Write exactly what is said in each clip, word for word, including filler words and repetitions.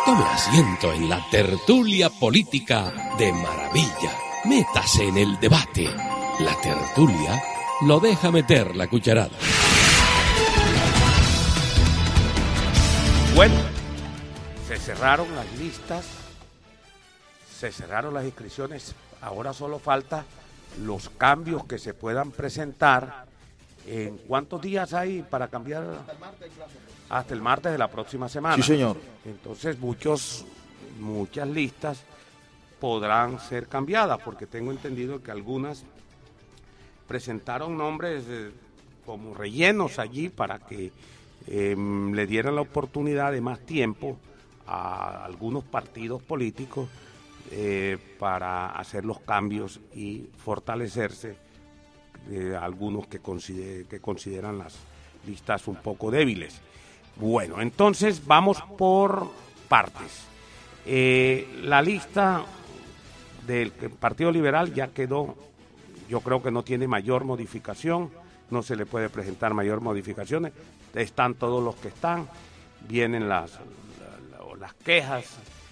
Tome asiento en la tertulia política de maravilla. Métase en el debate. La tertulia lo deja meter la cucharada. Bueno, se cerraron las listas, se cerraron las inscripciones. Ahora solo falta los cambios que se puedan presentar. ¿En cuántos días hay para cambiar? Hasta el martes. Hasta el martes de la próxima semana. Sí, señor. Entonces muchos, muchas listas podrán ser cambiadas, porque tengo entendido que algunas presentaron nombres eh, como rellenos allí para que eh, le dieran la oportunidad de más tiempo a algunos partidos políticos eh, para hacer los cambios y fortalecerse eh, algunos que, consider, que consideran las listas un poco débiles. Bueno, entonces vamos por partes. Eh, la lista del Partido Liberal ya quedó, yo creo que no tiene mayor modificación, no se le puede presentar mayor modificaciones, están todos los que están, vienen las, las, las quejas,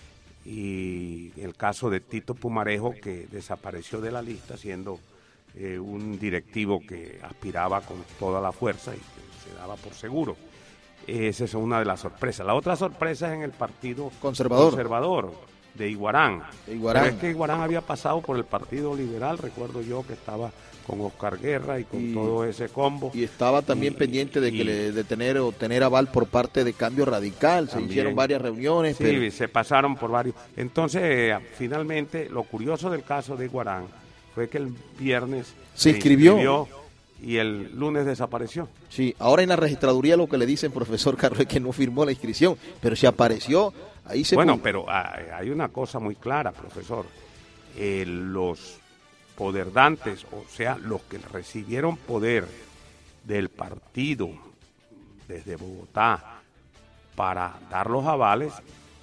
y el caso de Tito Pumarejo, que desapareció de la lista siendo eh, un directivo que aspiraba con toda la fuerza y que se daba por seguro. Esa es una de las sorpresas. La otra sorpresa es en el Partido Conservador, conservador de Iguarán. Iguarán. Pero es que Iguarán había pasado por el Partido Liberal, recuerdo yo que estaba con Oscar Guerra y con y, todo ese combo. Y estaba también y, pendiente de, y, que le, de tener o tener aval por parte de Cambio Radical. También. Se hicieron varias reuniones. Sí, pero... se pasaron por varios. Entonces, eh, finalmente, lo curioso del caso de Iguarán fue que el viernes se, se inscribió. inscribió y el lunes desapareció. Sí, ahora en la registraduría lo que le dicen, profesor Carlos, es que no firmó la inscripción, pero se apareció, ahí se... Bueno, pero hay una cosa muy clara, profesor. Eh, los poderdantes, o sea, los que recibieron poder del partido desde Bogotá para dar los avales,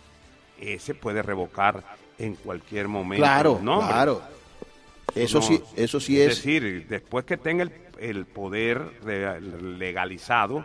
ese puede revocar en cualquier momento. Claro, ¿no? claro. Eso no, sí, eso sí es. Es decir, después que tenga el, el poder legalizado,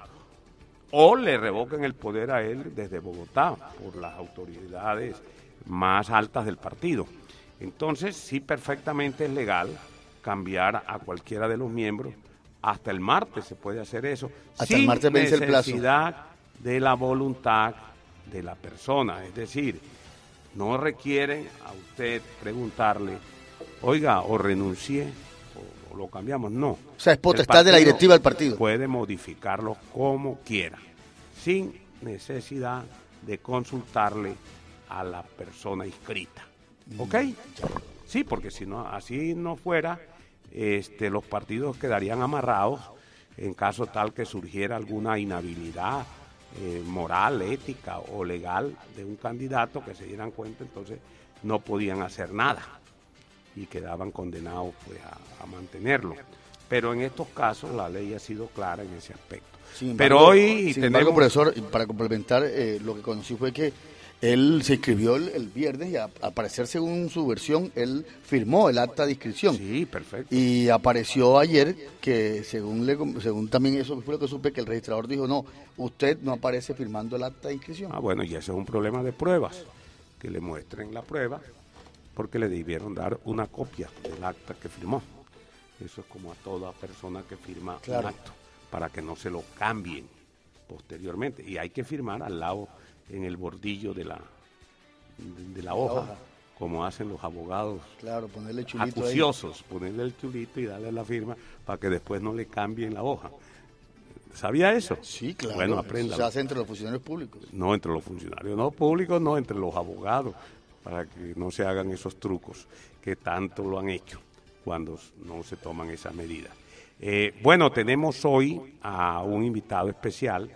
o le revoquen el poder a él desde Bogotá por las autoridades más altas del partido. Entonces, sí, perfectamente es legal cambiar a cualquiera de los miembros. Hasta el martes se puede hacer eso. Hasta el martes vence el plazo. Sin necesidad de la voluntad de la persona. Es decir, no requieren a usted preguntarle, oiga, o renuncié, o, o lo cambiamos, no. O sea, es potestad de la directiva del partido. Puede modificarlo como quiera, sin necesidad de consultarle a la persona inscrita. ¿Ok? Sí, porque si no, así no fuera, este, los partidos quedarían amarrados en caso tal que surgiera alguna inhabilidad eh, moral, ética o legal de un candidato, que se dieran cuenta, entonces no podían hacer nada y quedaban condenados pues a, a mantenerlo. Pero en estos casos la ley ha sido clara en ese aspecto. Sin embargo, Pero hoy sin tenemos... embargo, profesor, para complementar, eh, lo que conocí fue que él se inscribió el, el viernes y a, al parecer, según su versión, él firmó el acta de inscripción. Sí, perfecto. Y apareció ayer que, según le, según también eso fue lo que supe, que el registrador dijo, no, usted no aparece firmando el acta de inscripción. Ah, bueno, y ese es un problema de pruebas, que le muestren la prueba, porque le debieron dar una copia del acta que firmó. Eso es como a toda persona que firma claro. un acto, para que no se lo cambien posteriormente. Y hay que firmar al lado, en el bordillo de la, de, de la, hoja, la hoja, como hacen los abogados claro, ponerle el chulito acuciosos, ahí. Ponerle el chulito y darle la firma para que después no le cambien la hoja. ¿Sabía eso? Sí, claro. Bueno, apréndalo. Se hace entre los funcionarios públicos. No, entre los funcionarios no públicos, no, entre los abogados, para que no se hagan esos trucos que tanto lo han hecho cuando no se toman esas medidas. Eh, bueno, tenemos hoy a un invitado especial,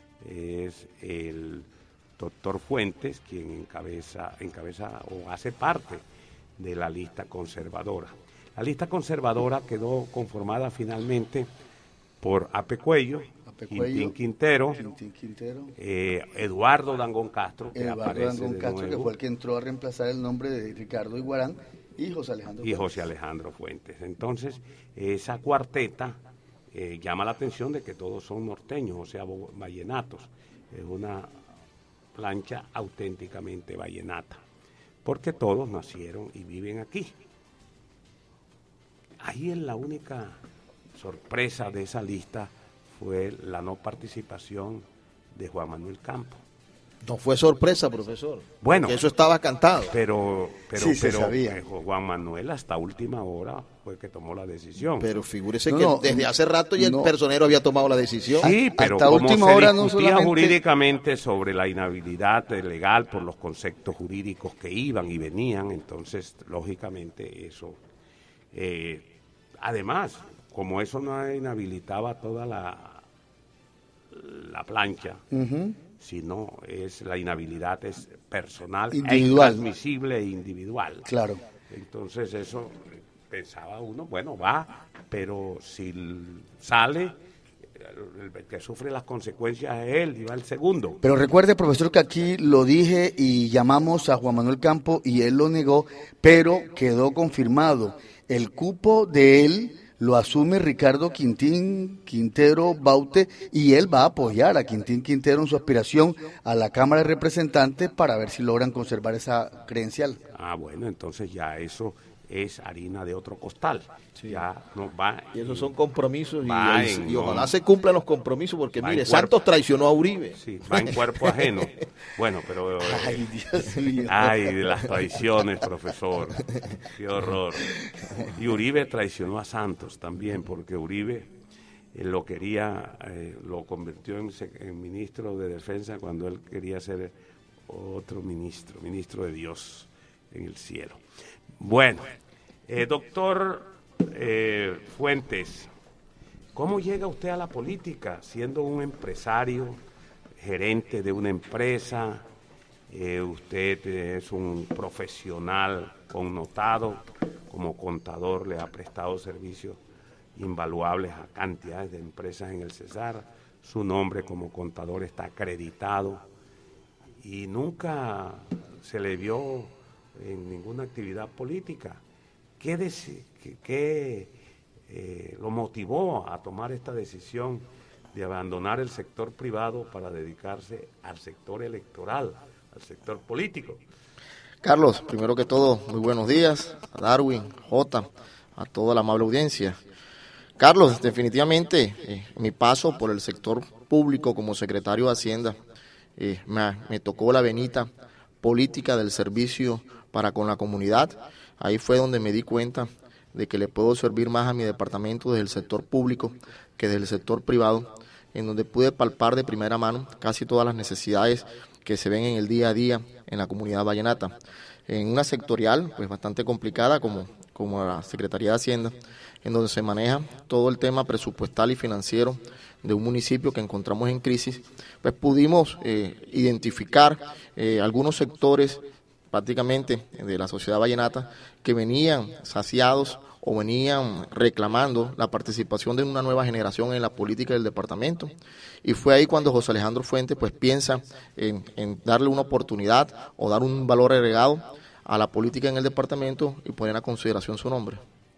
es el doctor Fuentes, quien encabeza, encabeza o hace parte de la lista conservadora. La lista conservadora quedó conformada finalmente por Ape Cuello, Quintín Quintero, Quintín Quintero eh, Eduardo Dangón Castro, que Eduardo aparece Dangón de Castro, nuevo, que fue el que entró a reemplazar el nombre de Ricardo Iguarán, y José Alejandro y Fuentes. José Alejandro Fuentes. Entonces, esa cuarteta eh, llama la atención de que todos son norteños, o sea, vallenatos. Es una plancha auténticamente vallenata, porque todos nacieron y viven aquí. Ahí es la única sorpresa de esa lista fue la no participación de Juan Manuel Campos. No fue sorpresa, profesor. Bueno, que eso estaba cantado. Pero, pero, Sí, se pero sabía. eh, Juan Manuel hasta última hora fue que tomó la decisión. Pero figúrese No, que no, desde hace rato ya no. el personero había tomado la decisión. Sí, pero hasta como última se hora no discutía solamente- jurídicamente sobre la inhabilidad legal por los conceptos jurídicos que iban y venían, entonces, lógicamente, eso... Eh, además, como eso no inhabilitaba toda la, la plancha, Ujú. sino es la inhabilidad es personal, Individual. e intransmisible e individual. Claro. Entonces eso eh, pensaba uno, bueno, va, pero si l- sale, el, el que sufre las consecuencias es él, y va el segundo. Pero recuerde, profesor, que aquí lo dije y llamamos a Juan Manuel Campos y él lo negó, pero quedó confirmado. El cupo de él lo asume Ricardo Quintín Quintero Baute y él va a apoyar a Quintín Quintero en su aspiración a la Cámara de Representantes para ver si logran conservar esa credencial. Ah, bueno, entonces ya eso es harina de otro costal. Ya no va. Y esos son compromisos y, Va y- en- y ojalá se cumplan los compromisos porque Va en mire, cuerpo. Santos traicionó a Uribe. Sí, va en cuerpo ajeno. Bueno, pero... eh, Ay, Dios mío. Ay, de las traiciones, profesor. Qué horror. Y Uribe traicionó a Santos también, porque Uribe eh, lo quería, eh, lo convirtió en, sec- en ministro de Defensa cuando él quería ser otro ministro, ministro de Dios en el cielo. Bueno, eh, doctor eh, Fuentes, ¿cómo llega usted a la política siendo un empresario, gerente de una empresa? Eh, usted es un profesional connotado, como contador le ha prestado servicios invaluables a cantidades de empresas en el Cesar, su nombre como contador está acreditado y nunca se le vio en ninguna actividad política. ¿Qué, deci- qué- qué, eh, lo motivó a tomar esta decisión de abandonar el sector privado para dedicarse al sector electoral, al sector político? Carlos, primero que todo, muy buenos días a Darwin, Jota, a toda la amable audiencia. Carlos, definitivamente eh, mi paso por el sector público como secretario de Hacienda eh, me, me tocó la venita política del servicio para con la comunidad. Ahí fue donde me di cuenta de que le puedo servir más a mi departamento desde el sector público que desde el sector privado, en donde pude palpar de primera mano casi todas las necesidades que se ven en el día a día en la comunidad vallenata. En una sectorial pues bastante complicada como, como la Secretaría de Hacienda, en donde se maneja todo el tema presupuestal y financiero de un municipio que encontramos en crisis, pues pudimos eh, identificar eh, algunos sectores prácticamente de la sociedad vallenata que venían saciados o venían reclamando la participación de una nueva generación en la política del departamento, y fue ahí cuando José Alejandro Fuentes pues piensa en, en darle una oportunidad o dar un valor agregado a la política en el departamento y poner a consideración su nombre.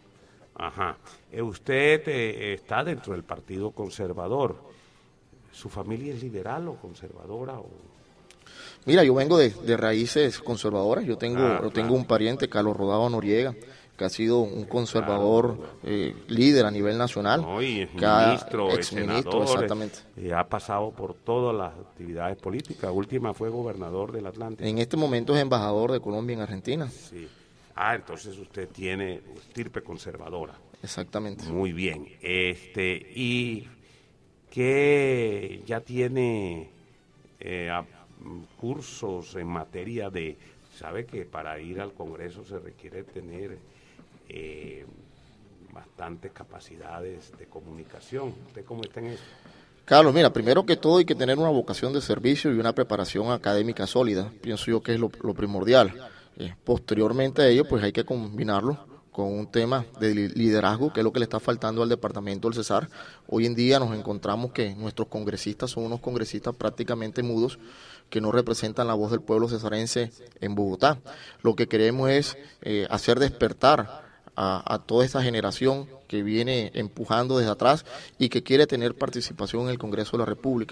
Ajá. Eh, Usted eh, está dentro del Partido Conservador. ¿Su familia es liberal o conservadora? O... Mira, yo vengo de, de raíces conservadoras. Yo tengo, Ah, yo tengo claro. un pariente, Carlos Rodado Noriega, que ha sido un conservador eh, líder a nivel nacional. No, y es que ha- ministro, es exministro, senador, exactamente. eh, ha pasado por todas las actividades políticas. Última fue gobernador del Atlántico. En este momento es embajador de Colombia en Argentina. Sí. Ah, entonces usted tiene estirpe conservadora. Exactamente. Muy bien. Este, y que ya tiene eh, a- cursos en materia de, sabe que para ir al Congreso se requiere tener eh, bastantes capacidades de comunicación. ¿Usted cómo está en eso? Carlos, mira, primero que todo hay que tener una vocación de servicio y una preparación académica sólida. Pienso yo que es lo, lo primordial. Eh, posteriormente a ello, pues hay que combinarlo con un tema de li- liderazgo, que es lo que le está faltando al departamento del Cesar. Hoy en día nos encontramos que nuestros congresistas son unos congresistas prácticamente mudos, que no representan la voz del pueblo cesarense en Bogotá. Lo que queremos es eh, hacer despertar a, a toda esta generación que viene empujando desde atrás y que quiere tener participación en el Congreso de la República.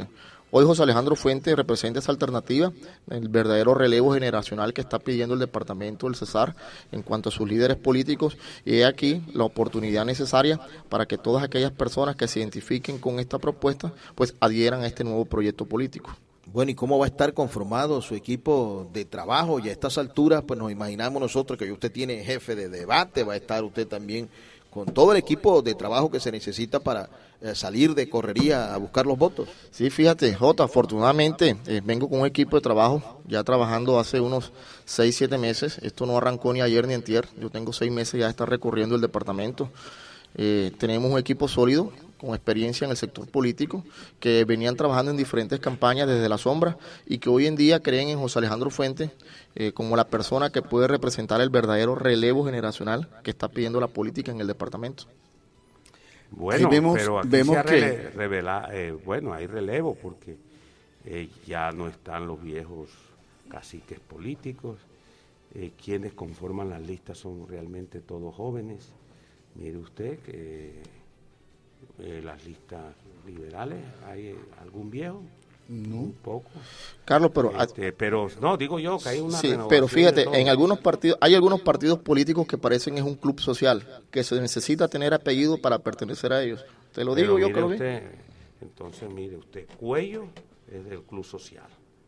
Hoy José Alejandro Fuentes representa esa alternativa, el verdadero relevo generacional que está pidiendo el departamento del Cesar en cuanto a sus líderes políticos, y he aquí la oportunidad necesaria para que todas aquellas personas que se identifiquen con esta propuesta pues adhieran a este nuevo proyecto político. Bueno, ¿y cómo va a estar conformado su equipo de trabajo? Y a estas alturas, pues nos imaginamos nosotros que usted tiene jefe de debate, va a estar usted también con todo el equipo de trabajo que se necesita para eh, salir de correría a buscar los votos. Sí, fíjate, Jota, afortunadamente eh, vengo con un equipo de trabajo ya trabajando hace unos seis, siete meses. Esto no arrancó ni ayer ni antier. Yo tengo seis meses ya de estar recorriendo el departamento. Eh, tenemos un equipo sólido, con experiencia en el sector político, que venían trabajando en diferentes campañas desde la sombra y que hoy en día creen en José Alejandro Fuentes eh, como la persona que puede representar el verdadero relevo generacional que está pidiendo la política en el departamento. Bueno, vemos, pero aquí vemos se ha que... rele revela, eh, bueno, hay relevo porque eh, ya no están los viejos caciques políticos, eh, quienes conforman las listas son realmente todos jóvenes. Mire usted que eh, las listas liberales, ¿hay algún viejo? No. Un poco. Carlos, pero... Este, pero no, digo yo que hay una Sí, renovación pero fíjate, de en algunos partidos, hay algunos partidos políticos que parecen es un club social, que se necesita tener apellido para pertenecer a ellos. Te lo Pero digo yo mire que lo vi. usted, entonces mire usted, Cuello es del Club Social,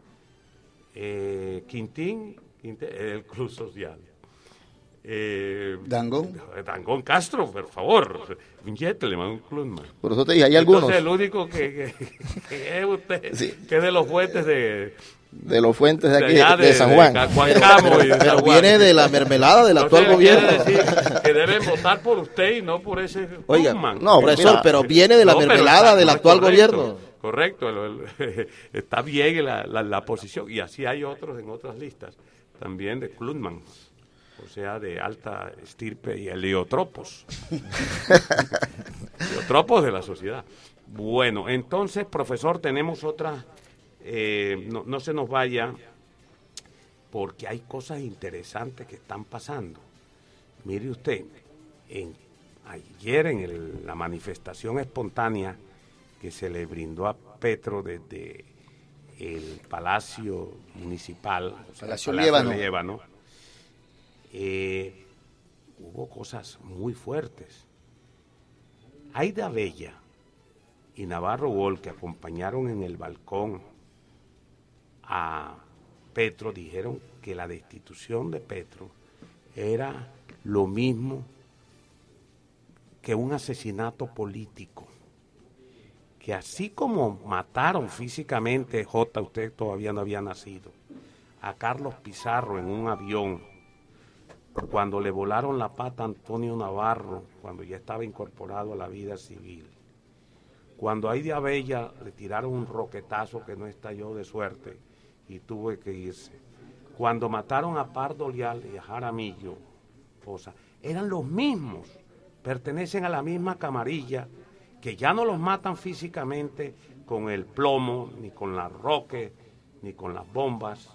eh, Quintín, Quintín es del Club Social, eh, Dangón. Dangón Castro, por favor, un gentleman, un clubman. Por eso te dije, hay algunos Entonces el único que, que, que es usted, Sí. que es de los fuentes de... de los Fuentes de aquí, allá de, de San Juan. De Cuancamo y de Pero San Juan. viene de la mermelada del actual Entonces, quiere gobierno. decir que deben votar por usted y no por ese Oiga, clubman. no, profesor, mira, pero viene de la No, pero mermelada está- del no es actual correcto, gobierno. Correcto, el- el- está bien la, la, la posición, y así hay otros en otras listas, también de clubmans, o sea, de alta estirpe y heliotropos. Heliotropos de la sociedad. Bueno, entonces, profesor, tenemos otra, eh, no, no se nos vaya, porque hay cosas interesantes que están pasando. Mire usted, en, ayer en el, la manifestación espontánea que se le brindó a Petro desde el Palacio Municipal, o sea, Palacio el Líbano. Líbano, eh, hubo cosas muy fuertes. Aida Bella y Navarro Gol, que acompañaron en el balcón a Petro, dijeron que la destitución de Petro era lo mismo que un asesinato político, que así como mataron físicamente, J, usted todavía no había nacido, a Carlos Pizarro en un avión, cuando le volaron la pata a Antonio Navarro, cuando ya estaba incorporado a la vida civil, cuando a Aida Bella le tiraron un roquetazo que no estalló de suerte y tuvo que irse, cuando mataron a Pardo Leal y a Jaramillo, o sea, eran los mismos, pertenecen a la misma camarilla, que ya no los matan físicamente con el plomo, ni con la roque, ni con las bombas,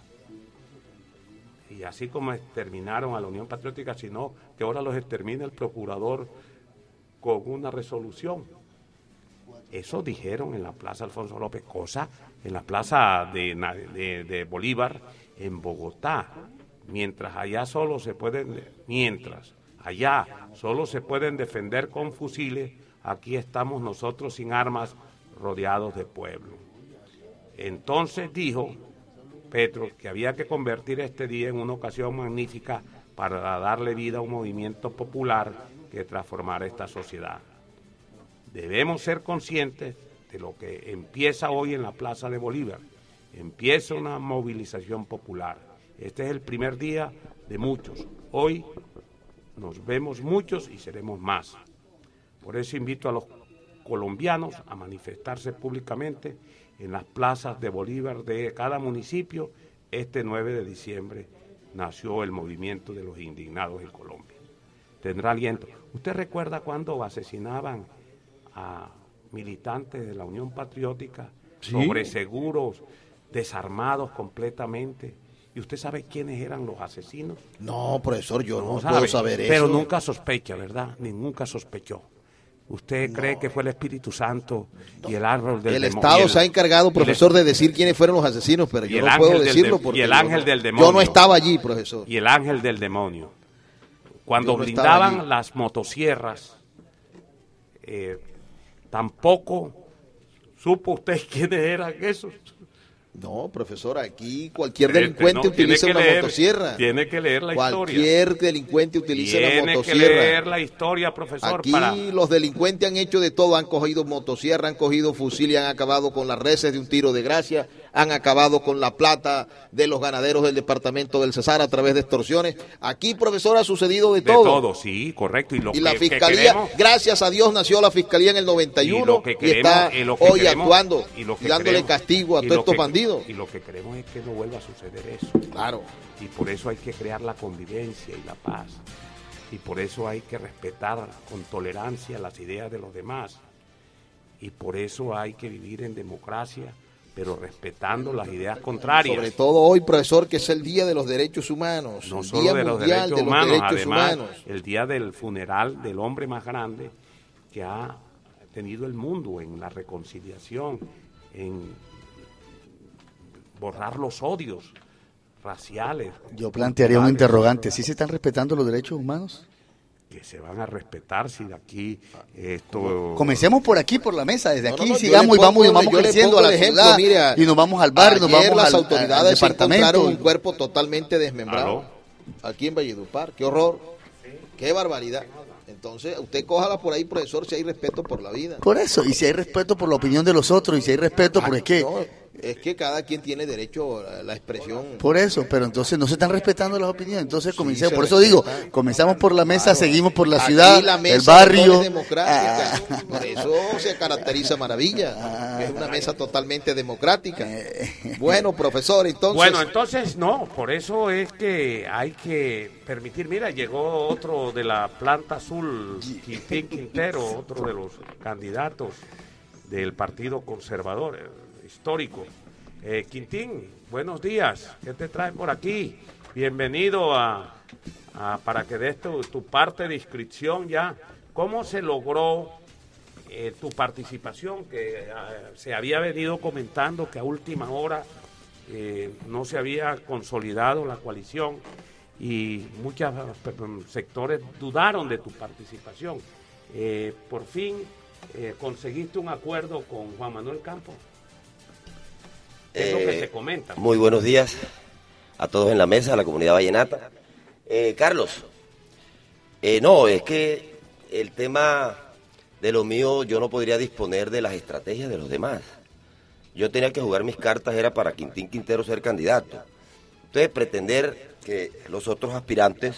y así como exterminaron a la Unión Patriótica, sino que ahora los extermina el procurador con una resolución. Eso dijeron en la Plaza Alfonso López, cosa en la Plaza de, de, de Bolívar en Bogotá, mientras allá solo se pueden, mientras allá solo se pueden defender con fusiles, aquí estamos nosotros sin armas, rodeados de pueblo. Entonces dijo Petro que había que convertir este día en una ocasión magnífica para darle vida a un movimiento popular que transformara esta sociedad. Debemos ser conscientes de lo que empieza hoy en la Plaza de Bolívar. Empieza una movilización popular. Este es el primer día de muchos. Hoy nos vemos muchos y seremos más. Por eso invito a los colombianos a manifestarse públicamente en las plazas de Bolívar de cada municipio. Este nueve de diciembre nació el movimiento de los indignados en Colombia. Tendrá aliento. ¿Usted recuerda cuando asesinaban a militantes de la Unión Patriótica, ¿sí?, sobre seguros, desarmados completamente? ¿Y usted sabe quiénes eran los asesinos? No, profesor, yo no, No puedo sabe, saber eso. pero nunca sospecha, ¿verdad? Ni nunca sospechó. ¿Usted cree No. que fue el Espíritu Santo y el árbol del El demonio? Estado y el- se ha encargado, profesor, de decir quiénes fueron los asesinos, pero y yo el no ángel puedo del decirlo de- porque y el yo ángel no- del yo demonio. no estaba allí, profesor. y el ángel del demonio. Cuando Yo no estaba blindaban allí. las motosierras, eh, tampoco supo usted quiénes eran esos. No, profesor, aquí cualquier Eh, delincuente no, tiene utiliza que una leer, motosierra. Tiene que leer la historia. Cualquier delincuente utiliza Tiene una que motosierra. leer la historia, profesor. Aquí para... los delincuentes han hecho de todo, han cogido motosierra, han cogido fusil y han acabado con las reses de un tiro de gracia, han acabado con la plata de los ganaderos del departamento del Cesar a través de extorsiones. Aquí, profesor, ha sucedido de, De todo. todo, sí, correcto. Y, lo Y la que- que fiscalía, queremos- gracias a Dios, nació la fiscalía en el noventa y Y uno lo que y queremos- está y lo que hoy queremos- actuando y lo que y dándole queremos- castigo a y todos lo estos que- bandidos. Y lo que queremos es que no vuelva a suceder eso. Claro. Y por eso hay que crear la convivencia y la paz. Y por eso hay que respetar con tolerancia las ideas de los demás. Y por eso hay que vivir en democracia, pero respetando las ideas contrarias. Sobre todo hoy, profesor, que es el Día de los Derechos Humanos, No el solo Día de los Mundial derechos de los humanos, Derechos además Humanos. el día del funeral del hombre más grande que ha tenido el mundo en la reconciliación, en borrar los odios raciales. Yo plantearía un interrogante. ¿Sí se están respetando los derechos humanos? Que se van a respetar si de aquí esto... Comencemos por aquí, por la mesa. Desde No, aquí no, no, yo sigamos le y vamos, y pongo- vamos yo le creciendo pongo a la el ejemplo, ciudad. mire, a- y nos vamos al barrio, nos ayer vamos las al, autoridades al se encontraron departamento. un cuerpo totalmente desmembrado. ¿Aló? Aquí en Valledupar. Qué horror. Qué barbaridad. Entonces, usted cójala por ahí, profesor, si hay respeto por la vida. Por eso, y si hay respeto por la opinión de los otros, y si hay respeto, porque es que... No, es que cada quien tiene derecho a la expresión. Por eso, pero entonces no se están respetando las opiniones. Entonces comencemos, se por eso digo, respetan. comenzamos por la mesa, Claro. seguimos por la Aquí ciudad, la mesa el de barrio. todos es democrática. Ah. Por eso se caracteriza maravilla. Es una mesa totalmente democrática. Bueno, profesor, entonces. Bueno, entonces no, por eso es que hay que permitir, mira, llegó otro de la planta azul, Quintín Quintero, otro de los candidatos del Partido Conservador, eh, histórico. Eh, Quintín, buenos días, ¿qué te trae por aquí? Bienvenido a, a- para que des tu, tu parte de inscripción ya. ¿Cómo se logró eh, tu participación? Que eh, se había venido comentando que a última hora eh, no se había consolidado la coalición y muchos sectores dudaron de tu participación. Eh, por fin eh, conseguiste un acuerdo con Juan Manuel Campos. Es lo que Eh, se comenta. Muy buenos días a todos en la mesa, a la comunidad vallenata. Eh, Carlos, eh, no, es que el tema de lo mío, yo no podría disponer de las estrategias de los demás. Yo tenía que jugar mis cartas, era para Quintín Quintero ser candidato. Entonces, pretender que los otros aspirantes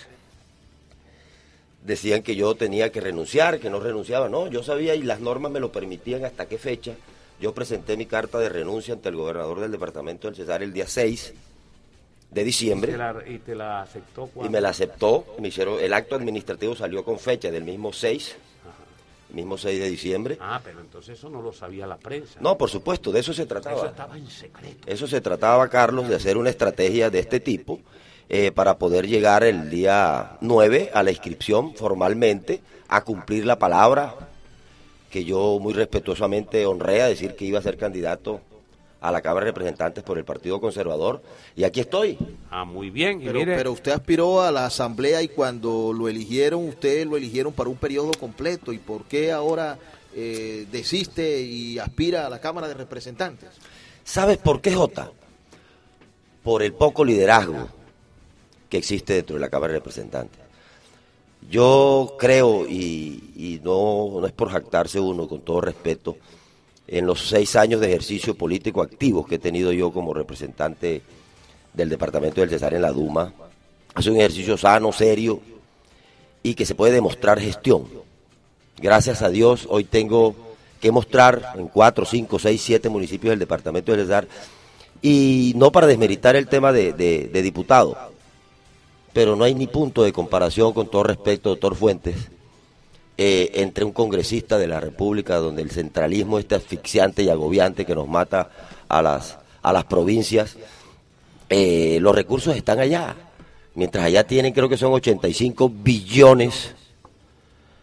decían que yo tenía que renunciar, que no renunciaba. No, yo sabía y las normas me lo permitían hasta qué fecha. Yo presenté mi carta de renuncia ante el gobernador del departamento del Cesar el día seis de ¿Y diciembre te la, y te la aceptó y cuando? me la aceptó. Me hicieron, el acto administrativo salió con fecha del mismo seis, mismo seis de diciembre. Ah, pero entonces eso no lo sabía la prensa. No, por supuesto, de eso se Eso trataba. estaba en secreto. Eso se trataba, Carlos, de hacer una estrategia de este tipo eh, para poder llegar el día nueve a la inscripción formalmente, a cumplir la palabra que yo muy respetuosamente honré a decir que iba a ser candidato a la Cámara de Representantes por el Partido Conservador. Y aquí estoy. Ah, muy bien. Y Pero, mire, pero usted aspiró a la asamblea y cuando lo eligieron, usted lo eligieron para un periodo completo. ¿Y por qué ahora eh, desiste y aspira a la Cámara de Representantes? ¿Sabes por qué, Jota? Por el poco liderazgo que existe dentro de la Cámara de Representantes. Yo creo, y, y no, no es por jactarse uno, con todo respeto, en los seis años de ejercicio político activos que he tenido yo como representante del departamento del Cesar en la Duma, hace un ejercicio sano, serio, y que se puede demostrar gestión. Gracias a Dios, hoy tengo que mostrar en cuatro, cinco, seis, siete municipios del departamento del Cesar, y no para desmeritar el tema de, de, de diputado, pero no hay ni punto de comparación, con todo respeto, doctor Fuentes, eh, entre un congresista de la República, donde el centralismo este asfixiante y agobiante que nos mata a las, a las provincias, eh, los recursos están allá, mientras allá tienen, creo que son ochenta y cinco billones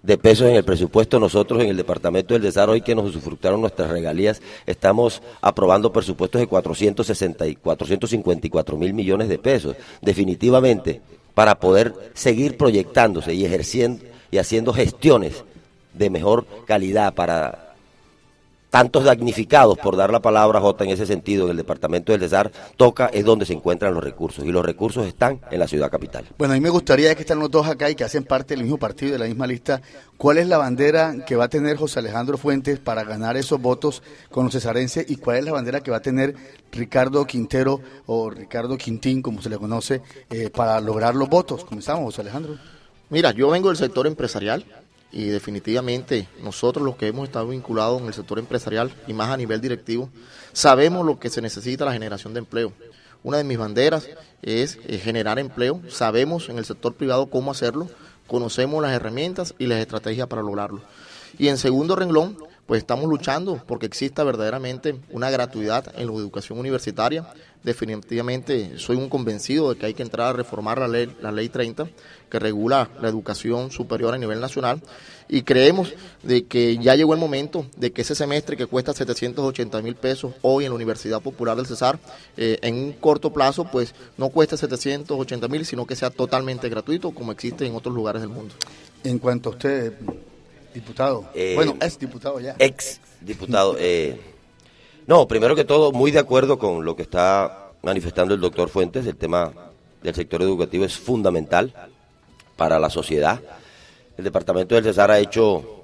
de pesos en el presupuesto. Nosotros en el Departamento del Cesar, hoy que nos usufructaron nuestras regalías, estamos aprobando presupuestos de cuatrocientos sesenta y cuatrocientos cincuenta y cuatro mil millones de pesos. Definitivamente, para poder seguir proyectándose y ejerciendo y haciendo gestiones de mejor calidad para tantos damnificados, por dar la palabra, Jota, en ese sentido, en el Departamento del Cesar, toca es donde se encuentran los recursos, y los recursos están en la ciudad capital. Bueno, a mí me gustaría, que están los dos acá y que hacen parte del mismo partido, de la misma lista, ¿cuál es la bandera que va a tener José Alejandro Fuentes para ganar esos votos con los cesarenses, y cuál es la bandera que va a tener Ricardo Quintero, o Ricardo Quintín, como se le conoce, eh, para lograr los votos? Comenzamos, José Alejandro. Mira, yo vengo del sector empresarial, y definitivamente nosotros los que hemos estado vinculados en el sector empresarial y más a nivel directivo, sabemos lo que se necesita la generación de empleo. Una de mis banderas es eh, generar empleo, sabemos en el sector privado cómo hacerlo, conocemos las herramientas y las estrategias para lograrlo. Y en segundo renglón, pues estamos luchando porque exista verdaderamente una gratuidad en la educación universitaria. Definitivamente soy un convencido de que hay que entrar a reformar la ley, la ley treinta, que regula la educación superior a nivel nacional, y creemos de que ya llegó el momento de que ese semestre que cuesta setecientos ochenta mil pesos hoy en la Universidad Popular del Cesar, eh, en un corto plazo, pues no cueste setecientos ochenta mil, sino que sea totalmente gratuito, como existe en otros lugares del mundo. En cuanto a usted, diputado, eh, bueno, ex diputado ya. Ex diputado, eh, no, primero que todo, muy de acuerdo con lo que está manifestando el doctor Fuentes. El tema del sector educativo es fundamental para la sociedad. El Departamento del Cesar ha hecho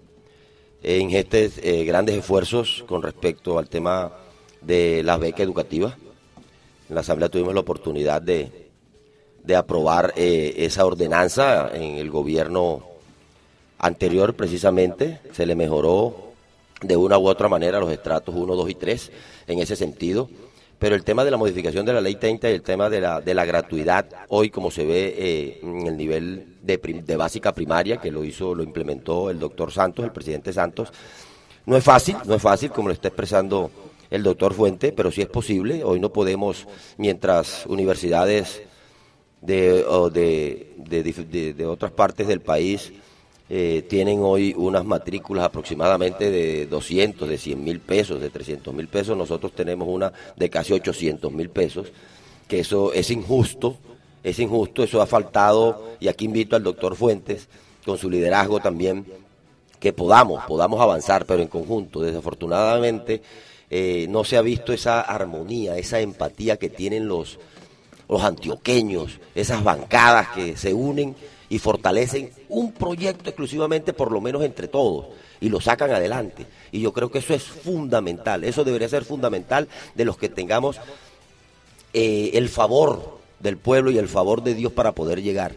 eh, ingestes, eh, grandes esfuerzos con respecto al tema de las becas educativas. En la Asamblea tuvimos la oportunidad de, de aprobar eh, esa ordenanza en el gobierno anterior. Precisamente se le mejoró de una u otra manera los estratos uno, dos y tres en ese sentido. Pero el tema de la modificación de la ley treinta y el tema de la de la gratuidad, hoy como se ve eh, en el nivel de, prim, de básica primaria, que lo hizo, lo implementó el doctor Santos, el presidente Santos, no es fácil, no es fácil como lo está expresando el doctor Fuente, pero sí es posible. Hoy no podemos, mientras universidades de, o de, de, de, de otras partes del país Eh, tienen hoy unas matrículas aproximadamente de doscientos, de cien mil pesos, de trescientos mil pesos. Nosotros tenemos una de casi ochocientos mil pesos, que eso es injusto, es injusto, eso ha faltado, y aquí invito al doctor Fuentes, con su liderazgo también, que podamos, podamos avanzar, pero en conjunto. Desafortunadamente eh, no se ha visto esa armonía, esa empatía que tienen los, los antioqueños, esas bancadas que se unen y fortalecen un proyecto exclusivamente, por lo menos entre todos, y lo sacan adelante. Y yo creo que eso es fundamental, eso debería ser fundamental, de los que tengamos eh, el favor del pueblo y el favor de Dios para poder llegar,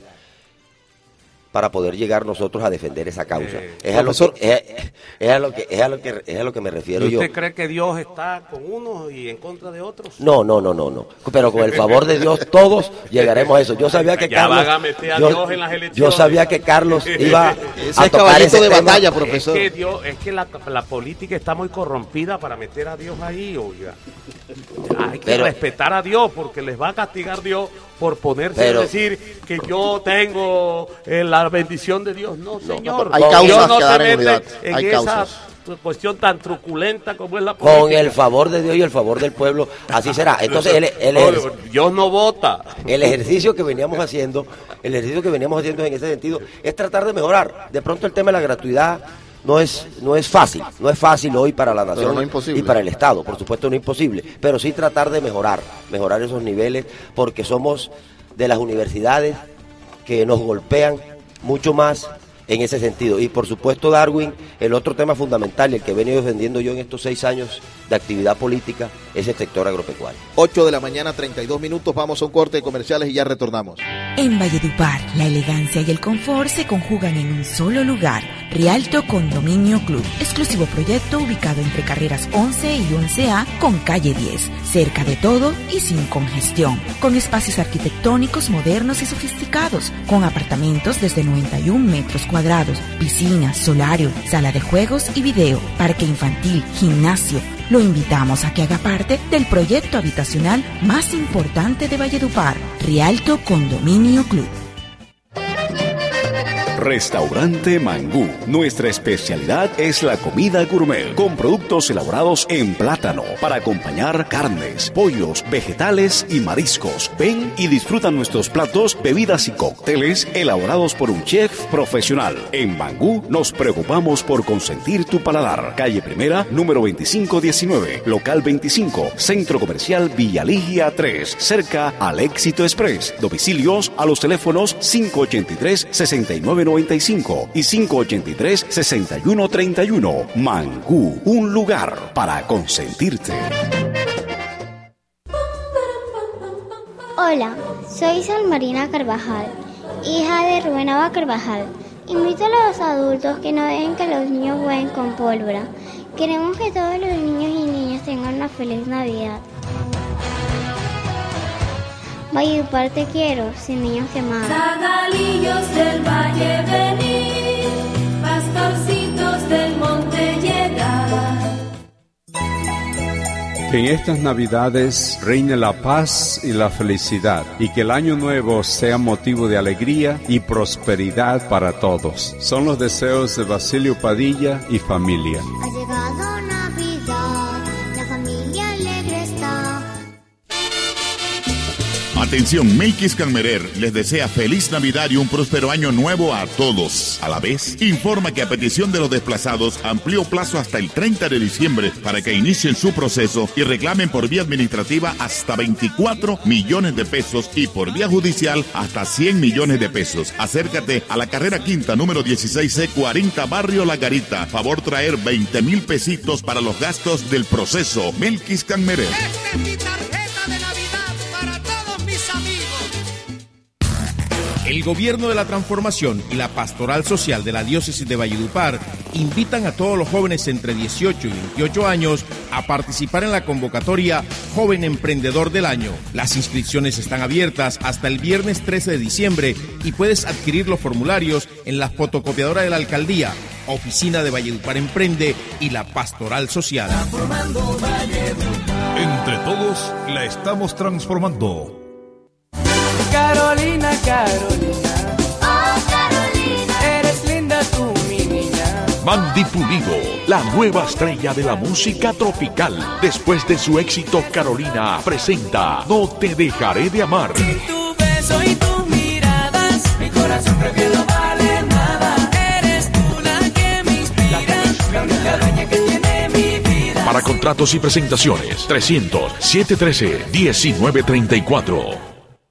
para poder llegar nosotros a defender esa causa. Eh, es, a lo que, es, es a lo que es a lo que es a lo que me refiero yo. ¿Usted cree que Dios está con unos y en contra de otros? No, no, no, no, no. Pero con el favor de Dios todos llegaremos a eso. Yo sabía que ya Carlos van a meter a yo, Dios en las elecciones. Yo sabía queRos iba ese a tocar ese de tema. Batalla, profesor. Es que, Dios, es que la, la política está muy corrompida para meter a Dios ahí, oiga. Hay que pero, respetar a Dios, porque les va a castigar Dios por ponerse pero, a decir que yo tengo eh, la bendición de Dios. No, señor. No, hay causas Dios no que se dar mete en unidad. en hay esa causas. cuestión tan truculenta como es la política. Con el favor de Dios y el favor del pueblo, así será. Entonces, el, el, el, Dios no vota. El ejercicio que veníamos haciendo, el ejercicio que veníamos haciendo en ese sentido, es tratar de mejorar. De pronto el tema de la gratuidad no es no es fácil, no es fácil hoy para la nación no y para el Estado, por supuesto no imposible, pero sí tratar de mejorar, mejorar esos niveles, porque somos de las universidades que nos golpean mucho más en ese sentido. Y por supuesto, Darwin, el otro tema fundamental, el que he venido defendiendo yo en estos seis años de actividad política, es el sector agropecuario. ocho de la mañana, treinta y dos minutos, vamos a un corte de comerciales y ya retornamos. En Valledupar, la elegancia y el confort se conjugan en un solo lugar. Rialto Condominio Club, exclusivo proyecto ubicado entre carreras once y once A con calle diez, cerca de todo y sin congestión, con espacios arquitectónicos modernos y sofisticados, con apartamentos desde noventa y un metros cuadrados, piscina, solario, sala de juegos y video, parque infantil, gimnasio. Lo invitamos a que haga parte del proyecto habitacional más importante de Valledupar, Rialto Condominio Club. Restaurante Mangú. Nuestra especialidad es la comida gourmet, con productos elaborados en plátano, para acompañar carnes, pollos, vegetales y mariscos. Ven y disfruta nuestros platos, bebidas y cócteles elaborados por un chef profesional. En Mangú nos preocupamos por consentir tu paladar. Calle Primera, número veinticinco diecinueve, local veinticinco, Centro Comercial Villa Ligia tres, cerca al Éxito Express. Domicilios a los teléfonos cinco ochenta y tres, sesenta y nueve noventa y cinco y cinco ochenta y tres, sesenta y uno treinta y uno. Mangú, un lugar para consentirte. Hola, soy Salmarina Carvajal, hija de Rubén Aba Carvajal. Invito a los adultos que no dejen que los niños jueguen con pólvora. Queremos que todos los niños y niñas tengan una feliz Navidad. Valledupar te quiero, sin niños quemados. Zagalillos del valle venid, pastorcitos del monte llegad. Que en estas Navidades reine la paz y la felicidad, y que el año nuevo sea motivo de alegría y prosperidad para todos. Son los deseos de Basilio Padilla y familia. Ha llegado Navidad, la familia alegre está. Atención, Melquis Canmerer les desea feliz Navidad y un próspero año nuevo a todos. A la vez, informa que a petición de los desplazados amplió plazo hasta el treinta de diciembre para que inicien su proceso y reclamen por vía administrativa hasta veinticuatro millones de pesos y por vía judicial hasta cien millones de pesos. Acércate a la carrera quinta número dieciséis C cuarenta Barrio La Garita. Favor traer veinte mil pesitos para los gastos del proceso. Melquis Canmerer. Esta es mi tarjeta de Navidad para todos mis amigos. El Gobierno de la Transformación y la Pastoral Social de la Diócesis de Valledupar invitan a todos los jóvenes entre dieciocho y veintiocho años a participar en la convocatoria Joven Emprendedor del Año. Las inscripciones están abiertas hasta el viernes trece de diciembre y puedes adquirir los formularios en la fotocopiadora de la Alcaldía, Oficina de Valledupar Emprende y la Pastoral Social. Entre todos la estamos transformando. Carolina, Carolina, oh Carolina, eres linda tú, mi niña. Mandy Pulido, la nueva estrella de la música tropical. Después de su éxito, Carolina presenta No te dejaré de amar. Sin tu beso y tus miradas, mi corazón prefiero no vale nada. Eres tú la que me inspira, la única dueña que tiene mi vida. Para contratos y presentaciones, trescientos, setecientos trece, diecinueve treinta y cuatro.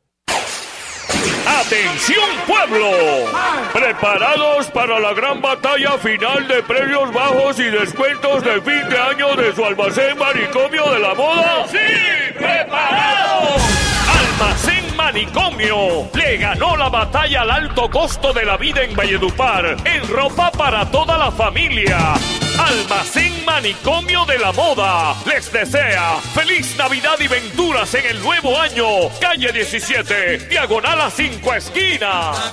¡Atención, pueblo! ¿Preparados para la gran batalla final de precios bajos y descuentos de fin de año de su almacén Manicomio de la Moda? ¡Sí! ¡Preparados! Almacén Manicomio le ganó la batalla al alto costo de la vida en Valledupar en ropa para toda la familia. Almacén Manicomio de la Moda les desea feliz Navidad y venturas en el nuevo año. Calle diecisiete, diagonal a cinco esquinas.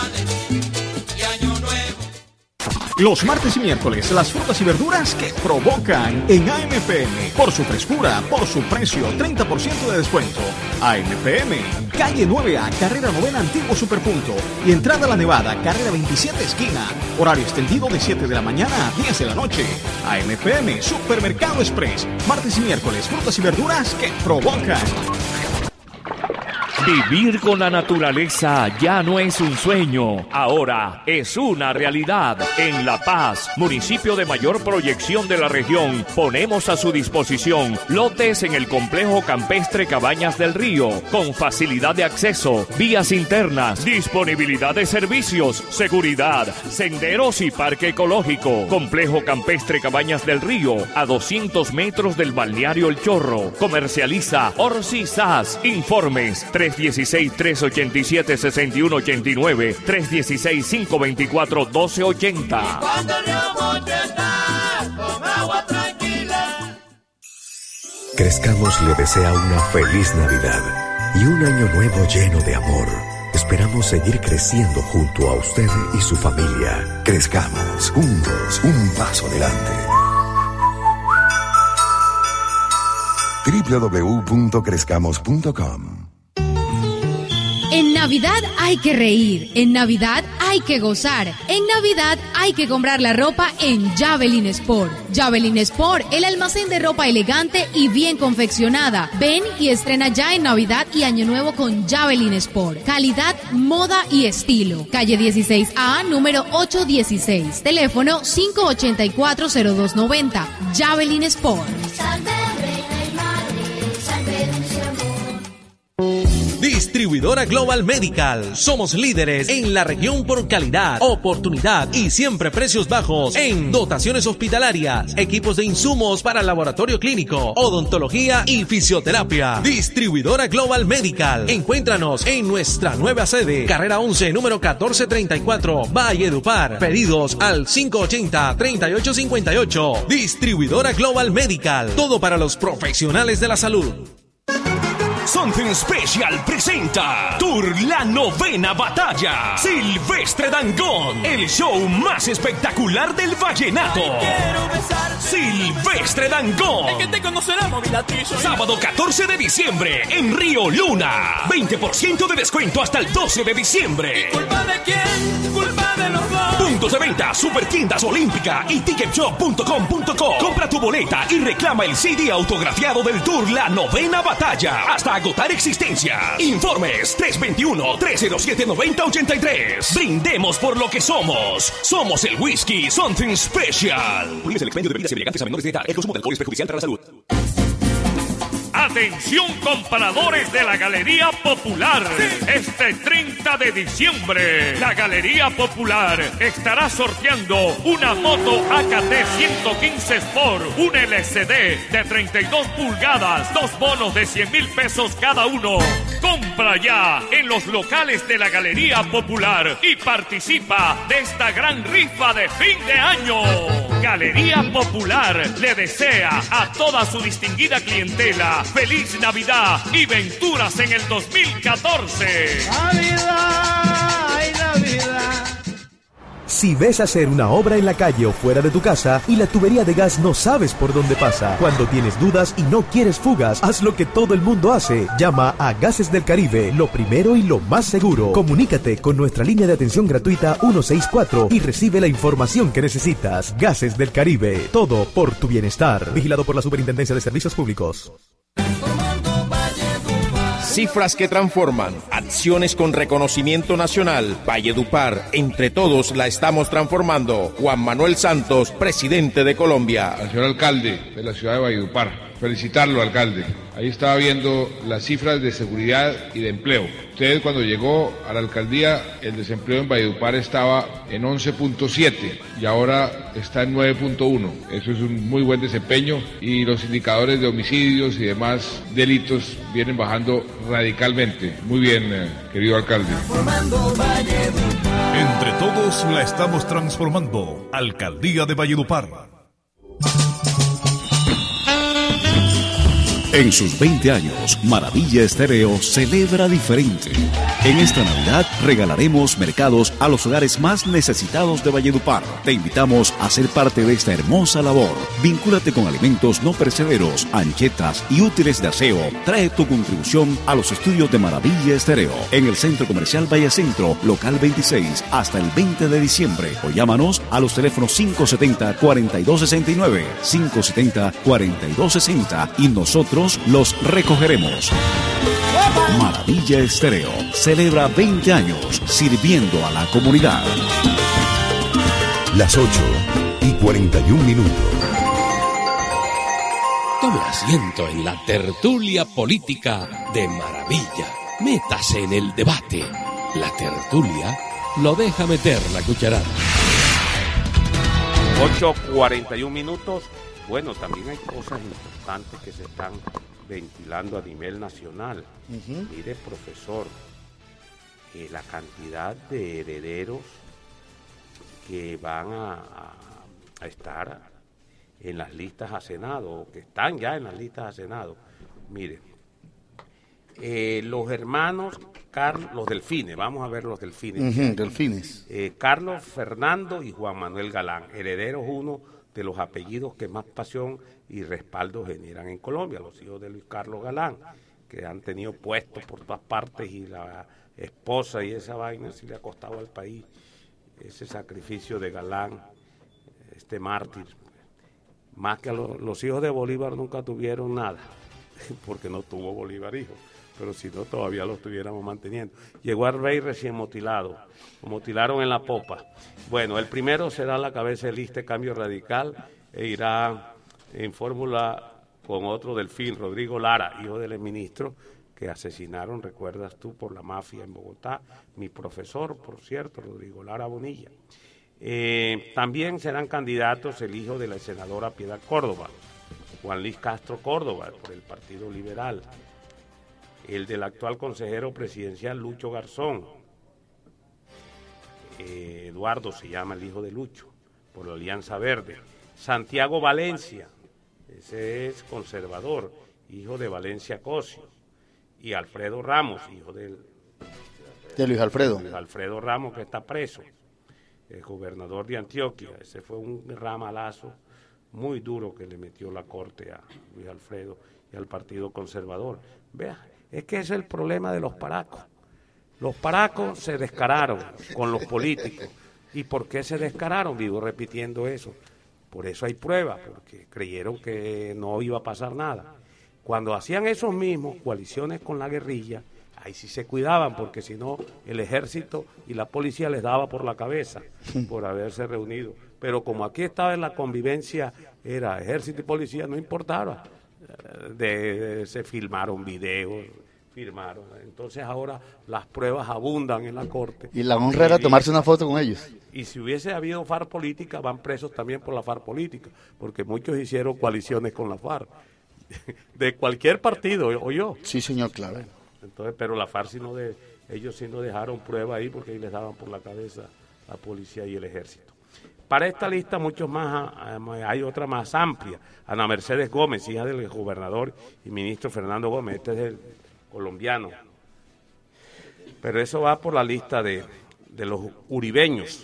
Los martes y miércoles, las frutas y verduras que provocan en A M P M. Por su frescura, por su precio, treinta por ciento de descuento. A M P M, calle nueve A, carrera novena, antiguo Superpunto. Y entrada a La Nevada, carrera veintisiete, esquina. Horario extendido de siete de la mañana a diez de la noche. A M P M, Supermercado Express. Martes y miércoles, frutas y verduras que provocan. Vivir con la naturaleza ya no es un sueño, ahora es una realidad. En La Paz, municipio de mayor proyección de la región, ponemos a su disposición lotes en el complejo campestre Cabañas del Río, con facilidad de acceso, vías internas, disponibilidad de servicios, seguridad, senderos y parque ecológico. Complejo campestre Cabañas del Río, a doscientos metros del balneario El Chorro. Comercializa Orsi Sas. Informes tres uno seis, tres ocho siete, seis uno ocho nueve, tres uno seis, cinco dos cuatro, uno dos ocho cero. Cuando el río Monte está con agua tranquila. Crezcamos le desea una feliz Navidad y un año nuevo lleno de amor. Esperamos seguir creciendo junto a usted y su familia. Crezcamos juntos, un paso adelante. doble u doble u doble u punto crezcamos punto com En Navidad hay que reír, en Navidad hay que gozar, en Navidad hay que comprar la ropa en Javelin Sport. Javelin Sport, el almacén de ropa elegante y bien confeccionada. Ven y estrena ya en Navidad y Año Nuevo con Javelin Sport. Calidad, moda y estilo. Calle dieciséis A, número ochocientos dieciséis. Teléfono cinco ochenta y cuatro cero dos noventa. Javelin Sport. Distribuidora Global Medical. Somos líderes en la región por calidad, oportunidad y siempre precios bajos en dotaciones hospitalarias, equipos de insumos para laboratorio clínico, odontología y fisioterapia. Distribuidora Global Medical. Encuéntranos en nuestra nueva sede, carrera once, número catorce treinta y cuatro, Valledupar. Pedidos al cinco ochenta, treinta y ocho cincuenta y ocho. Distribuidora Global Medical. Todo para los profesionales de la salud. Something Special presenta Tour La Novena Batalla. Silvestre Dangond, el show más espectacular del vallenato. Silvestre Dangond. Es que te conoceremos, Sábado catorce de diciembre en Río Luna. veinte por ciento de descuento hasta el doce de diciembre. ¿Y culpa de quién? Culpa de los dos. Puntos de venta, Supertiendas Olímpica y ticket shop punto com punto co. Compra tu boleta y reclama el C D autografiado del Tour La Novena Batalla hasta agotar existencias. Informes tres dos uno, tres cero siete, nueve cero ocho tres. Brindemos por lo que somos. Somos el whisky Something Special. Prohíbes el expendio de bebidas elegantes a menores de edad. El consumo de alcohol es perjudicial para la salud. Atención compradores de la Galería Popular. Este treinta de diciembre, la Galería Popular estará sorteando una moto A K T ciento quince Sport, un L C D de treinta y dos pulgadas, dos bonos de cien mil pesos cada uno. Compra ya en los locales de la Galería Popular y participa de esta gran rifa de fin de año. Galería Popular le desea a toda su distinguida clientela feliz Navidad y venturas en el dos mil catorce. Navidad, ay Navidad. Si ves hacer una obra en la calle o fuera de tu casa y la tubería de gas no sabes por dónde pasa, cuando tienes dudas y no quieres fugas, haz lo que todo el mundo hace. Llama a Gases del Caribe, lo primero y lo más seguro. Comunícate con nuestra línea de atención gratuita ciento sesenta y cuatro y recibe la información que necesitas. Gases del Caribe, todo por tu bienestar. Vigilado por la Superintendencia de Servicios Públicos. Cifras que transforman, acciones con reconocimiento nacional. Valledupar, entre todos la estamos transformando. Juan Manuel Santos, presidente de Colombia. Al señor alcalde de la ciudad de Valledupar, felicitarlo, alcalde. Ahí estaba viendo las cifras de seguridad y de empleo. Usted, cuando llegó a la alcaldía, el desempleo en Valledupar estaba en once punto siete y ahora está en nueve punto uno. Eso es un muy buen desempeño y los indicadores de homicidios y demás delitos vienen bajando radicalmente. Muy bien, eh, querido alcalde. Entre todos la estamos transformando. Alcaldía de Valledupar. En sus veinte años, Maravilla Estéreo celebra diferente. En esta Navidad regalaremos mercados a los hogares más necesitados de Valledupar. Te invitamos a ser parte de esta hermosa labor. Vincúlate con alimentos no perecederos, anchetas y útiles de aseo. Trae tu contribución a los estudios de Maravilla Estéreo en el Centro Comercial Valle Centro, local veintiséis, hasta el veinte de diciembre. O llámanos a los teléfonos cinco setenta, cuarenta y dos sesenta y nueve, cinco setenta, cuarenta y dos sesenta y nosotros los recogeremos. Maravilla Estéreo celebra veinte años sirviendo a la comunidad. Las ocho y cuarenta y un minutos. Tome asiento en la tertulia política de Maravilla. Métase en el debate. La tertulia lo deja meter la cucharada. ocho cuarenta y un minutos. Bueno, también hay cosas importantes que se están ventilando a nivel nacional. Uh-huh. Mire, profesor, eh, la cantidad de herederos que van a, a, a estar en las listas a Senado, o que están ya en las listas a Senado. Mire, eh, los hermanos, Carlos, los delfines, vamos a ver los delfines. Uh-huh, delfines. Eh, Carlos Fernando y Juan Manuel Galán, herederos uno de los apellidos que más pasión y respaldo generan en Colombia, los hijos de Luis Carlos Galán. que han tenido puestos por todas partes, y la esposa y esa vaina sí le ha costado al país ese sacrificio de Galán, este mártir. Más que lo, los hijos de Bolívar nunca tuvieron nada, porque no tuvo Bolívar hijos, pero si no todavía lo estuviéramos manteniendo. Llegó al rey recién motilado, lo motilaron en la popa. Bueno, el primero será la cabeza de lista Cambio Radical e irá en fórmula con otro Delfín, Rodrigo Lara, hijo del ministro que asesinaron, recuerdas tú, por la mafia en Bogotá, mi profesor, por cierto, Rodrigo Lara Bonilla. Eh, también serán candidatos el hijo de la senadora Piedad Córdoba, Juan Luis Castro Córdoba, por el Partido Liberal, el del actual consejero presidencial Lucho Garzón, eh, Eduardo se llama el hijo de Lucho, por la Alianza Verde, Santiago Valencia, ese es conservador, hijo de Valencia Cosio, y Alfredo Ramos, hijo del, de Luis Alfredo. Luis Alfredo Ramos, que está preso, el gobernador de Antioquia. Ese fue un ramalazo muy duro que le metió la corte a Luis Alfredo y al Partido Conservador. Vea, es que ese es el problema de los paracos. Los paracos se descararon con los políticos. ¿Y por qué se descararon? Vivo repitiendo eso. Por eso hay pruebas, porque creyeron que no iba a pasar nada. Cuando hacían esos mismos coaliciones con la guerrilla, ahí sí se cuidaban, porque si no, el ejército y la policía les daba por la cabeza por haberse reunido. Pero como aquí estaba en la convivencia, era ejército y policía, no importaba. De, de, se filmaron videos, firmaron. Entonces ahora las pruebas abundan en la corte. Y la honra era tomarse una foto con ellos. Y si hubiese habido FARC política, van presos también por la FARC política, porque muchos hicieron coaliciones con la FARC. De cualquier partido, ¿o yo? Sí, señor, claro. Entonces, pero la FARC sí no de, ellos sí no dejaron prueba ahí, porque ahí les daban por la cabeza la policía y el ejército. Para esta lista muchos más, hay otra más amplia. Ana Mercedes Gómez, hija del gobernador y ministro Fernando Gómez, este es el colombiano. Pero eso va por la lista de, de los uribeños.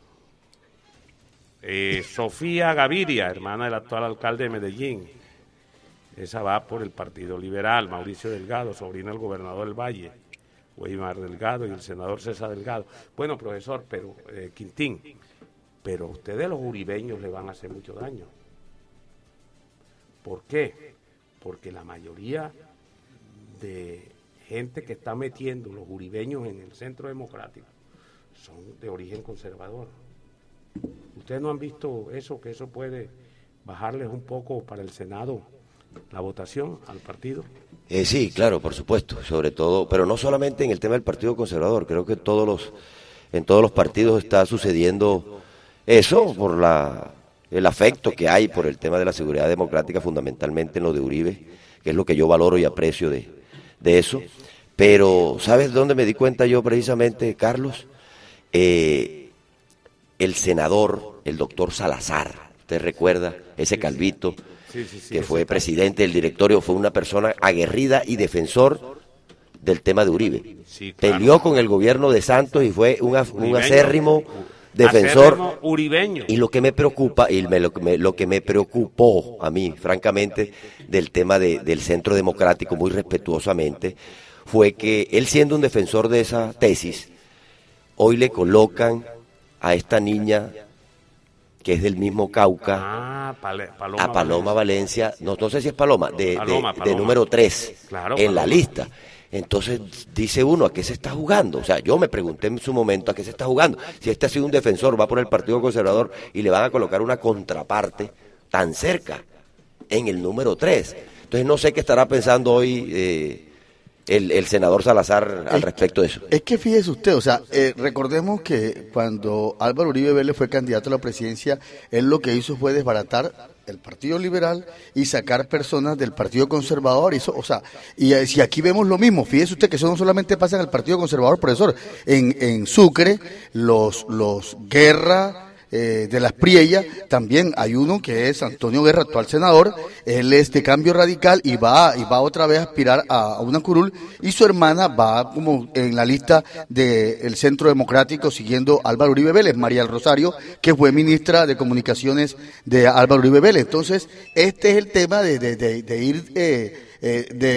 Eh, Sofía Gaviria, hermana del actual alcalde de Medellín. Esa va por el Partido Liberal. Mauricio Delgado, sobrino del gobernador del Valle, Weimar Delgado, y el senador César Delgado. Bueno, profesor, pero eh, Quintín, pero a ustedes los uribeños le van a hacer mucho daño. ¿Por qué? Porque la mayoría de gente que está metiendo los uribeños en el Centro Democrático son de origen conservador. ¿Ustedes no han visto eso, que eso puede bajarles un poco para el Senado la votación al partido? Eh, sí, claro, por supuesto, sobre todo, pero no solamente en el tema del Partido Conservador, creo que todos los, en todos los partidos está sucediendo eso, por la, el afecto que hay por el tema de la seguridad democrática, fundamentalmente en lo de Uribe, que es lo que yo valoro y aprecio de, de eso. Pero, ¿sabes dónde me di cuenta yo precisamente, Carlos? Eh, el senador, el doctor Salazar, ¿usted recuerda? Ese calvito. Sí, sí, sí, que fue presidente del directorio, fue una persona aguerrida y defensor del tema de Uribe. Sí, claro. Peleó con el gobierno de Santos y fue un, un acérrimo defensor. Acérrimo uribeño. Y lo que me preocupa, y me, lo, me, lo que me preocupó a mí, francamente, del tema de, del Centro Democrático, muy respetuosamente, fue que él, siendo un defensor de esa tesis, hoy le colocan a esta niña que es del mismo Cauca, ah, Pale, Paloma a Paloma Valencia, Valencia no, no sé si es Paloma, de, Paloma, de, Paloma. de número tres claro, en Paloma. la lista. Entonces dice uno, ¿a qué se está jugando? O sea, yo me pregunté en su momento, ¿a qué se está jugando? Si este ha sido un defensor, va por el Partido Conservador y le van a colocar una contraparte tan cerca, en el número tres. Entonces no sé qué estará pensando hoy eh, el, el senador Salazar al es, respecto de eso. Es que fíjese usted, o sea, eh, recordemos que cuando Álvaro Uribe Vélez fue candidato a la presidencia, él lo que hizo fue desbaratar el Partido Liberal y sacar personas del Partido Conservador. Y eso, o sea, y si aquí vemos lo mismo, fíjese usted que eso no solamente pasa en el Partido Conservador, profesor, en, en Sucre, los, los Guerra, Eh, de las Priella, también hay uno que es Antonio Guerra, actual senador, él es de Cambio Radical y va y va otra vez a aspirar a, a una curul, y su hermana va como en la lista del Centro Democrático siguiendo a Álvaro Uribe Vélez, María del Rosario, que fue ministra de Comunicaciones de Álvaro Uribe Vélez. Entonces, este es el tema de, de, de, de ir eh, eh, de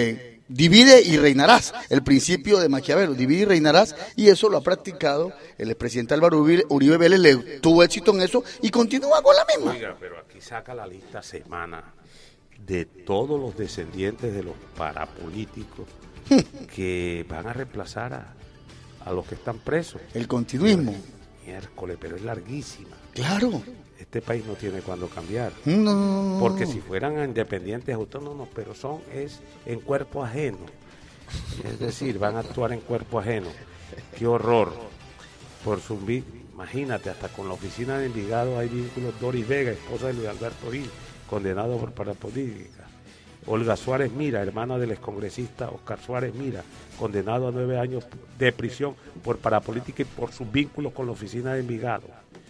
divide y reinarás, el principio de Maquiavelo, divide y reinarás, y eso lo ha practicado el expresidente Álvaro Uribe, Uribe Vélez, le tuvo éxito en eso y continúa con la misma. Oiga, pero aquí saca la lista semana de todos los descendientes de los parapolíticos que van a reemplazar a, a los que están presos. El continuismo. Miércoles, pero es larguísima. Claro. Este país no tiene cuándo cambiar. No. Porque si fueran independientes autónomos, pero son es en cuerpo ajeno. Es decir, van a actuar en cuerpo ajeno. Qué horror. Por su imagínate, hasta con la oficina de Envigado hay vínculos. Doris Vega, esposa de Luis Alberto Gil, condenado por parapolítica. Olga Suárez Mira, hermana del excongresista Oscar Suárez Mira, condenado a nueve años de prisión por parapolítica y por sus vínculos con la oficina de Envigado.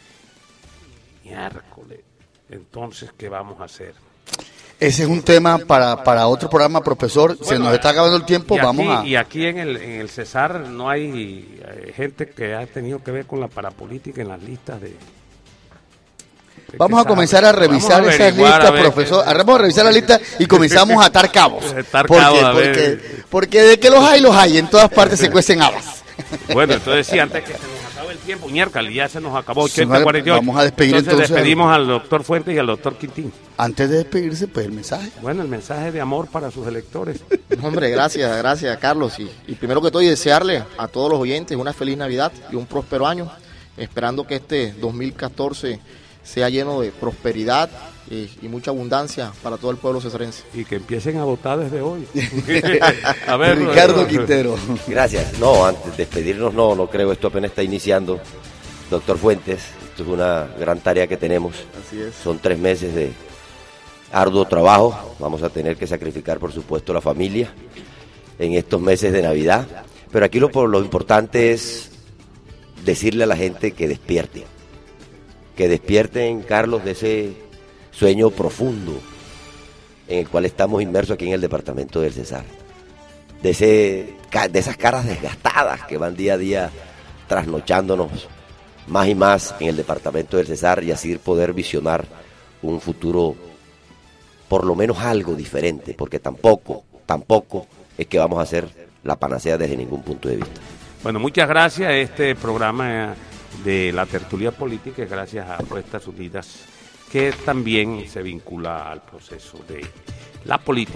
Miércoles. Entonces, ¿qué vamos a hacer? Ese es un tema para, para otro programa, profesor. Bueno, se nos está acabando el tiempo, y vamos aquí, a... Y aquí en el, en el Cesar no hay eh, gente que ha tenido que ver con la parapolítica en las listas de... de Vamos a comenzar a revisar Vamos a esas averiguar, listas, a ver, profesor. qué- Vamos a revisar la lista y comenzamos a atar cabos. Atar porque, cabos, a ver. porque, porque de que los hay, los hay. En todas partes se cuecen habas. Bueno, entonces sí, antes que se nos acabe el tiempo, miércoles, ya se nos acabó Sí, ochenta cuarenta y ocho. vamos a despedir entonces, entonces despedimos al doctor Fuentes y al doctor Quintín. Antes de despedirse, pues el mensaje. Bueno, el mensaje de amor para sus electores. Hombre, gracias, gracias Carlos. Y, y primero que todo, y desearle a todos los oyentes una feliz Navidad y un próspero año, esperando que este dos mil catorce sea lleno de prosperidad y, y mucha abundancia para todo el pueblo cesarense. Y que empiecen a votar desde hoy. A ver, Ricardo Quintero. Gracias. No, antes de despedirnos, no, no creo, esto apenas está iniciando. Doctor Fuentes, esto es una gran tarea que tenemos. Así es. Son tres meses de arduo trabajo. Vamos a tener que sacrificar, por supuesto, la familia en estos meses de Navidad. Pero aquí lo, lo importante es decirle a la gente que despierte. Que despierten, Carlos, de ese sueño profundo en el cual estamos inmersos aquí en el departamento del Cesar. De, ese, de esas caras desgastadas que van día a día trasnochándonos más y más en el departamento del Cesar, y así poder visionar un futuro por lo menos algo diferente, porque tampoco, tampoco es que vamos a hacer la panacea desde ningún punto de vista. Bueno, muchas gracias. Este programa de la tertulia política es gracias a Apuestas Unidas, que también se vincula al proceso de la política.